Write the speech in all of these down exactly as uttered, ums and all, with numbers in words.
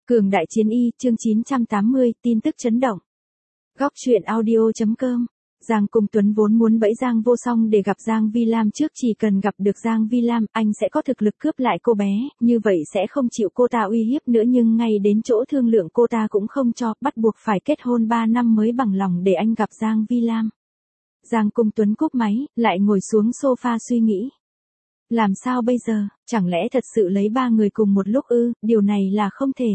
Cường đại chiến y, chương chín trăm tám mươi, tin tức chấn động. Góc truyện audio.com. Giang Cung Tuấn vốn muốn bẫy Giang Vô Song để gặp Giang Vi Lam trước, chỉ cần gặp được Giang Vi Lam, anh sẽ có thực lực cướp lại cô bé, như vậy sẽ không chịu cô ta uy hiếp nữa, nhưng ngay đến chỗ thương lượng cô ta cũng không cho, bắt buộc phải kết hôn ba năm mới bằng lòng để anh gặp Giang Vi Lam. Giang Cung Tuấn cúp máy, lại ngồi xuống sofa suy nghĩ. Làm sao bây giờ, chẳng lẽ thật sự lấy ba người cùng một lúc ư? Điều này là không thể.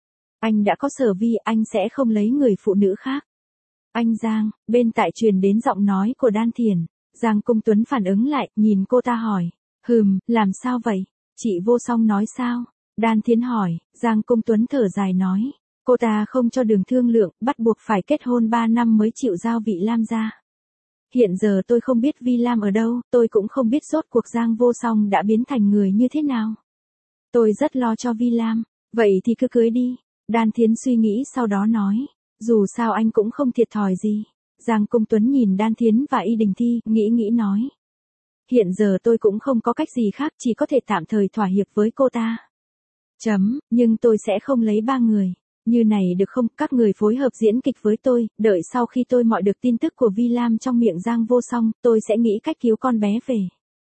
Anh đã có Sở Vi, anh sẽ không lấy người phụ nữ khác. Anh Giang, bên tại truyền đến giọng nói của Đan Thiền. Giang Cung Tuấn phản ứng lại, nhìn cô ta hỏi. Hừm, làm sao vậy? Chị Vô Song nói sao? Đan Thiến hỏi. Giang Cung Tuấn thở dài nói. Cô ta không cho đường thương lượng, bắt buộc phải kết hôn ba năm mới chịu giao vị Lam ra. Hiện giờ tôi không biết Vi Lam ở đâu, tôi cũng không biết rốt cuộc Giang Vô Song đã biến thành người như thế nào. Tôi rất lo cho Vi Lam. Vậy thì cứ cưới đi. Đan Thiến suy nghĩ sau đó nói. Dù sao anh cũng không thiệt thòi gì. Giang Cung Tuấn nhìn Đan Thiến và Y Đình Thi, nghĩ nghĩ nói. Hiện giờ tôi cũng không có cách gì khác, chỉ có thể tạm thời thỏa hiệp với cô ta. Chấm, nhưng tôi sẽ không lấy ba người. Như này được không, các người phối hợp diễn kịch với tôi, đợi sau khi tôi mọi được tin tức của Vi Lam trong miệng Giang Vô Song, tôi sẽ nghĩ cách cứu con bé về.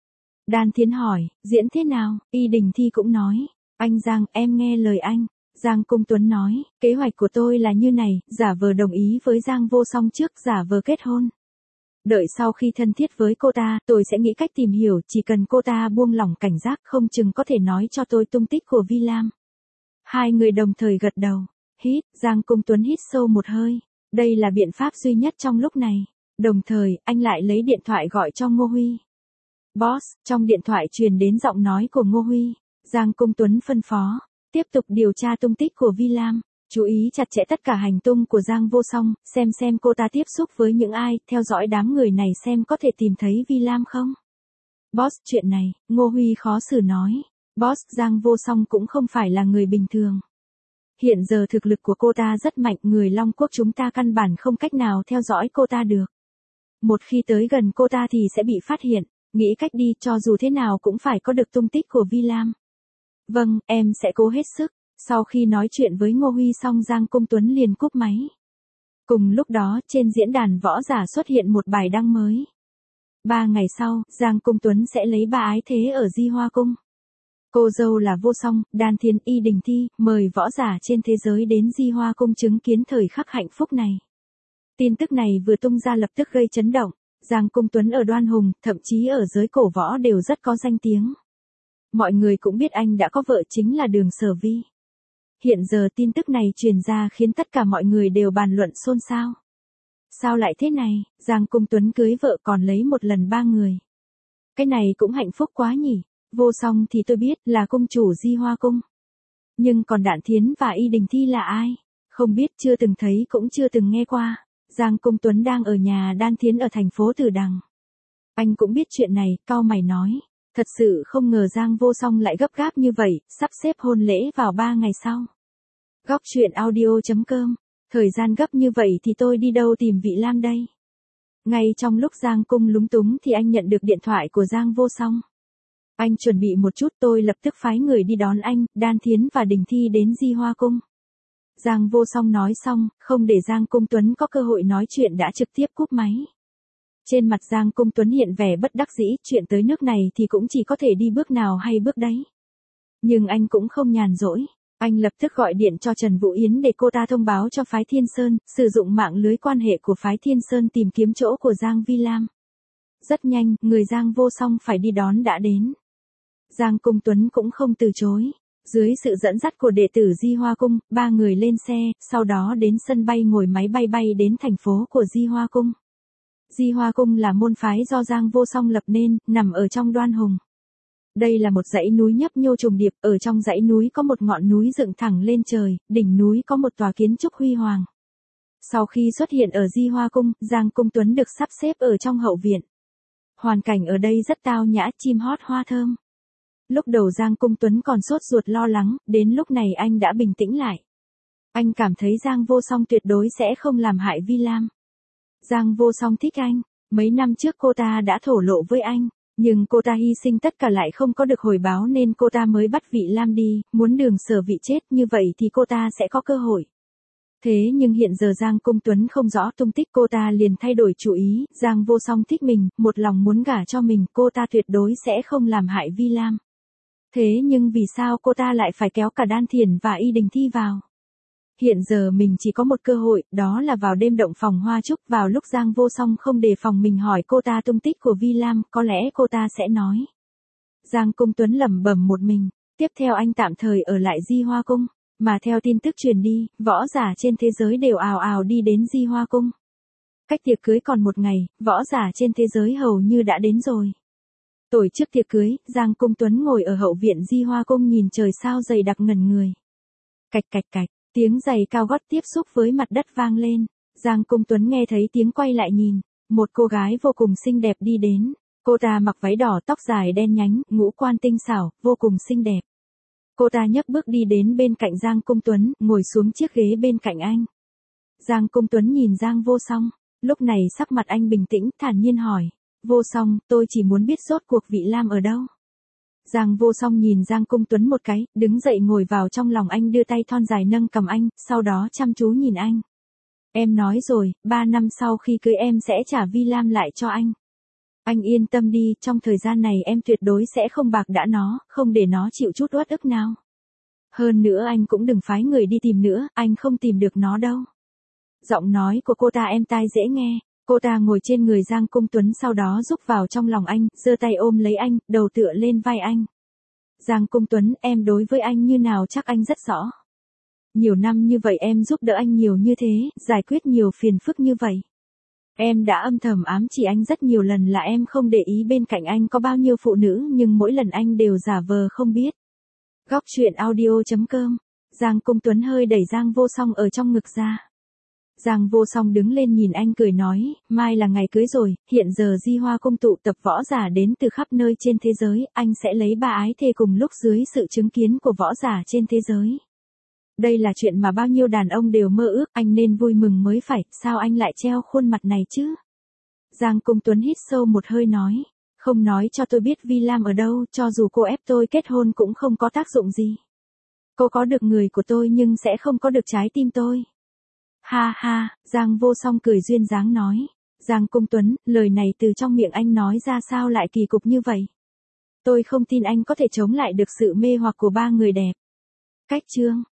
Đan Thiến hỏi, diễn thế nào? Y Đình Thi cũng nói, anh Giang, em nghe lời anh. Giang Cung Tuấn nói, kế hoạch của tôi là như này, giả vờ đồng ý với Giang Vô Song trước, giả vờ kết hôn. Đợi sau khi thân thiết với cô ta, tôi sẽ nghĩ cách tìm hiểu, chỉ cần cô ta buông lỏng cảnh giác, không chừng có thể nói cho tôi tung tích của Vi Lam. Hai người đồng thời gật đầu. Hít, Giang Cung Tuấn hít sâu một hơi. Đây là biện pháp duy nhất trong lúc này. Đồng thời, anh lại lấy điện thoại gọi cho Ngô Huy. Boss, trong điện thoại truyền đến giọng nói của Ngô Huy. Giang Cung Tuấn phân phó. Tiếp tục điều tra tung tích của Vi Lam. Chú ý chặt chẽ tất cả hành tung của Giang Vô Song, xem xem cô ta tiếp xúc với những ai, theo dõi đám người này xem có thể tìm thấy Vi Lam không. Boss, chuyện này, Ngô Huy khó xử nói. Boss, Giang Vô Song cũng không phải là người bình thường. Hiện giờ thực lực của cô ta rất mạnh, người Long Quốc chúng ta căn bản không cách nào theo dõi cô ta được. Một khi tới gần cô ta thì sẽ bị phát hiện, nghĩ cách đi, cho dù thế nào cũng phải có được tung tích của Vi Lam. Vâng, em sẽ cố hết sức. Sau khi nói chuyện với Ngô Huy xong, Giang Cung Tuấn liền cúp máy. Cùng lúc đó, trên diễn đàn võ giả xuất hiện một bài đăng mới. Ba ngày sau, Giang Cung Tuấn sẽ lấy ba ái thế ở Di Hoa Cung. Cô dâu là Vô Song, Đan Thiến, Y Đình Thi, mời võ giả trên thế giới đến Di Hoa Cung chứng kiến thời khắc hạnh phúc này. Tin tức này vừa tung ra lập tức gây chấn động. Giang Cung Tuấn ở Đoan Hùng, thậm chí ở giới cổ võ đều rất có danh tiếng. Mọi người cũng biết anh đã có vợ, chính là Đường Sở Vi. Hiện giờ tin tức này truyền ra khiến tất cả mọi người đều bàn luận xôn xao. Sao lại thế này, Giang Cung Tuấn cưới vợ còn lấy một lần ba người. Cái này cũng hạnh phúc quá nhỉ. Vô Song thì tôi biết là cung chủ Di Hoa Cung. Nhưng còn Đan Thiến và Y Đình Thi là ai? Không biết, chưa từng thấy cũng chưa từng nghe qua. Giang Cung Tuấn đang ở nhà Đan Thiến ở thành phố Tử Đằng. Anh cũng biết chuyện này, cau mày nói. Thật sự không ngờ Giang Vô Song lại gấp gáp như vậy, sắp xếp hôn lễ vào ba ngày sau. Góc truyện audio.com. Thời gian gấp như vậy thì tôi đi đâu tìm vị Lam đây? Ngay trong lúc Giang Cung lúng túng thì anh nhận được điện thoại của Giang Vô Song. Anh chuẩn bị một chút, tôi lập tức phái người đi đón anh, Đan Thiến và Đình Thi đến Di Hoa Cung. Giang Vô Song nói xong, không để Giang Cung Tuấn có cơ hội nói chuyện đã trực tiếp cúp máy. Trên mặt Giang Cung Tuấn hiện vẻ bất đắc dĩ, chuyện tới nước này thì cũng chỉ có thể đi bước nào hay bước đấy. Nhưng anh cũng không nhàn rỗi. Anh lập tức gọi điện cho Trần Vũ Yến để cô ta thông báo cho phái Thiên Sơn, sử dụng mạng lưới quan hệ của phái Thiên Sơn tìm kiếm chỗ của Giang Vi Lam. Rất nhanh, người Giang Vô Song phải đi đón đã đến. Giang Cung Tuấn cũng không từ chối. Dưới sự dẫn dắt của đệ tử Di Hoa Cung, ba người lên xe, sau đó đến sân bay ngồi máy bay bay đến thành phố của Di Hoa Cung. Di Hoa Cung là môn phái do Giang Vô Song lập nên, nằm ở trong Đoan Hùng. Đây là một dãy núi nhấp nhô trùng điệp, ở trong dãy núi có một ngọn núi dựng thẳng lên trời, đỉnh núi có một tòa kiến trúc huy hoàng. Sau khi xuất hiện ở Di Hoa Cung, Giang Cung Tuấn được sắp xếp ở trong hậu viện. Hoàn cảnh ở đây rất tao nhã, chim hót hoa thơm. Lúc đầu Giang Cung Tuấn còn sốt ruột lo lắng, đến lúc này anh đã bình tĩnh lại. Anh cảm thấy Giang Vô Song tuyệt đối sẽ không làm hại Vi Lam. Giang Vô Song thích anh, mấy năm trước cô ta đã thổ lộ với anh. Nhưng cô ta hy sinh tất cả lại không có được hồi báo nên cô ta mới bắt Vị Lam đi, muốn Đường Sở Vị chết, như vậy thì cô ta sẽ có cơ hội. Thế nhưng hiện giờ Giang Công Tuấn không rõ tung tích, cô ta liền thay đổi chủ ý, Giang Vô Song thích mình, một lòng muốn gả cho mình, cô ta tuyệt đối sẽ không làm hại Vi Lam. Thế nhưng vì sao cô ta lại phải kéo cả Đan Thiển và Y Đình Thi vào? Hiện giờ mình chỉ có một cơ hội, đó là vào đêm động phòng hoa trúc, vào lúc Giang Vô Song không đề phòng mình hỏi cô ta tung tích của Vi Lam, có lẽ cô ta sẽ nói. Giang Công Tuấn lẩm bẩm một mình, tiếp theo anh tạm thời ở lại Di Hoa Cung, mà theo tin tức truyền đi, võ giả trên thế giới đều ào ào đi đến Di Hoa Cung. Cách tiệc cưới còn một ngày, võ giả trên thế giới hầu như đã đến rồi. Tổ chức tiệc cưới, Giang Công Tuấn ngồi ở hậu viện Di Hoa Cung nhìn trời sao dày đặc ngẩn người. Cạch cạch cạch. Tiếng giày cao gót tiếp xúc với mặt đất vang lên, Giang Công Tuấn nghe thấy tiếng quay lại nhìn, một cô gái vô cùng xinh đẹp đi đến, cô ta mặc váy đỏ, tóc dài đen nhánh, ngũ quan tinh xảo, vô cùng xinh đẹp. Cô ta nhấc bước đi đến bên cạnh Giang Công Tuấn, ngồi xuống chiếc ghế bên cạnh anh. Giang Công Tuấn nhìn Giang Vô Song, lúc này sắc mặt anh bình tĩnh, thản nhiên hỏi, Vô Song, tôi chỉ muốn biết rốt cuộc Vị Lam ở đâu. Giang Vô Song nhìn Giang Công Tuấn một cái, đứng dậy ngồi vào trong lòng anh, đưa tay thon dài nâng cầm anh, sau đó chăm chú nhìn anh. Em nói rồi, ba năm sau khi cưới em sẽ trả Vi Lam lại cho anh. Anh yên tâm đi, trong thời gian này em tuyệt đối sẽ không bạc đãi nó, không để nó chịu chút uất ức nào. Hơn nữa anh cũng đừng phái người đi tìm nữa, anh không tìm được nó đâu. Giọng nói của cô ta êm tai dễ nghe. Cô ta ngồi trên người Giang Công Tuấn, sau đó rúc vào trong lòng anh, giơ tay ôm lấy anh, đầu tựa lên vai anh. Giang Công Tuấn, em đối với anh như nào chắc anh rất rõ. Nhiều năm như vậy em giúp đỡ anh nhiều như thế, giải quyết nhiều phiền phức như vậy. Em đã âm thầm ám chỉ anh rất nhiều lần là em không để ý bên cạnh anh có bao nhiêu phụ nữ, nhưng mỗi lần anh đều giả vờ không biết. Góc truyện audio chấm com. Giang Công Tuấn hơi đẩy Giang Vô Song ở trong ngực ra. Giang Vô Song đứng lên nhìn anh cười nói, mai là ngày cưới rồi, hiện giờ Di Hoa Cung tụ tập võ giả đến từ khắp nơi trên thế giới, anh sẽ lấy ba ái thề cùng lúc dưới sự chứng kiến của võ giả trên thế giới. Đây là chuyện mà bao nhiêu đàn ông đều mơ ước, anh nên vui mừng mới phải, sao anh lại treo khuôn mặt này chứ? Giang Công Tuấn hít sâu một hơi nói, không nói cho tôi biết Vi Lam ở đâu, cho dù cô ép tôi kết hôn cũng không có tác dụng gì. Cô có được người của tôi nhưng sẽ không có được trái tim tôi. Ha ha, Giang Vô Song cười duyên dáng nói. Giang Công Tuấn, lời này từ trong miệng anh nói ra sao lại kỳ cục như vậy? Tôi không tin anh có thể chống lại được sự mê hoặc của ba người đẹp. Cách chương.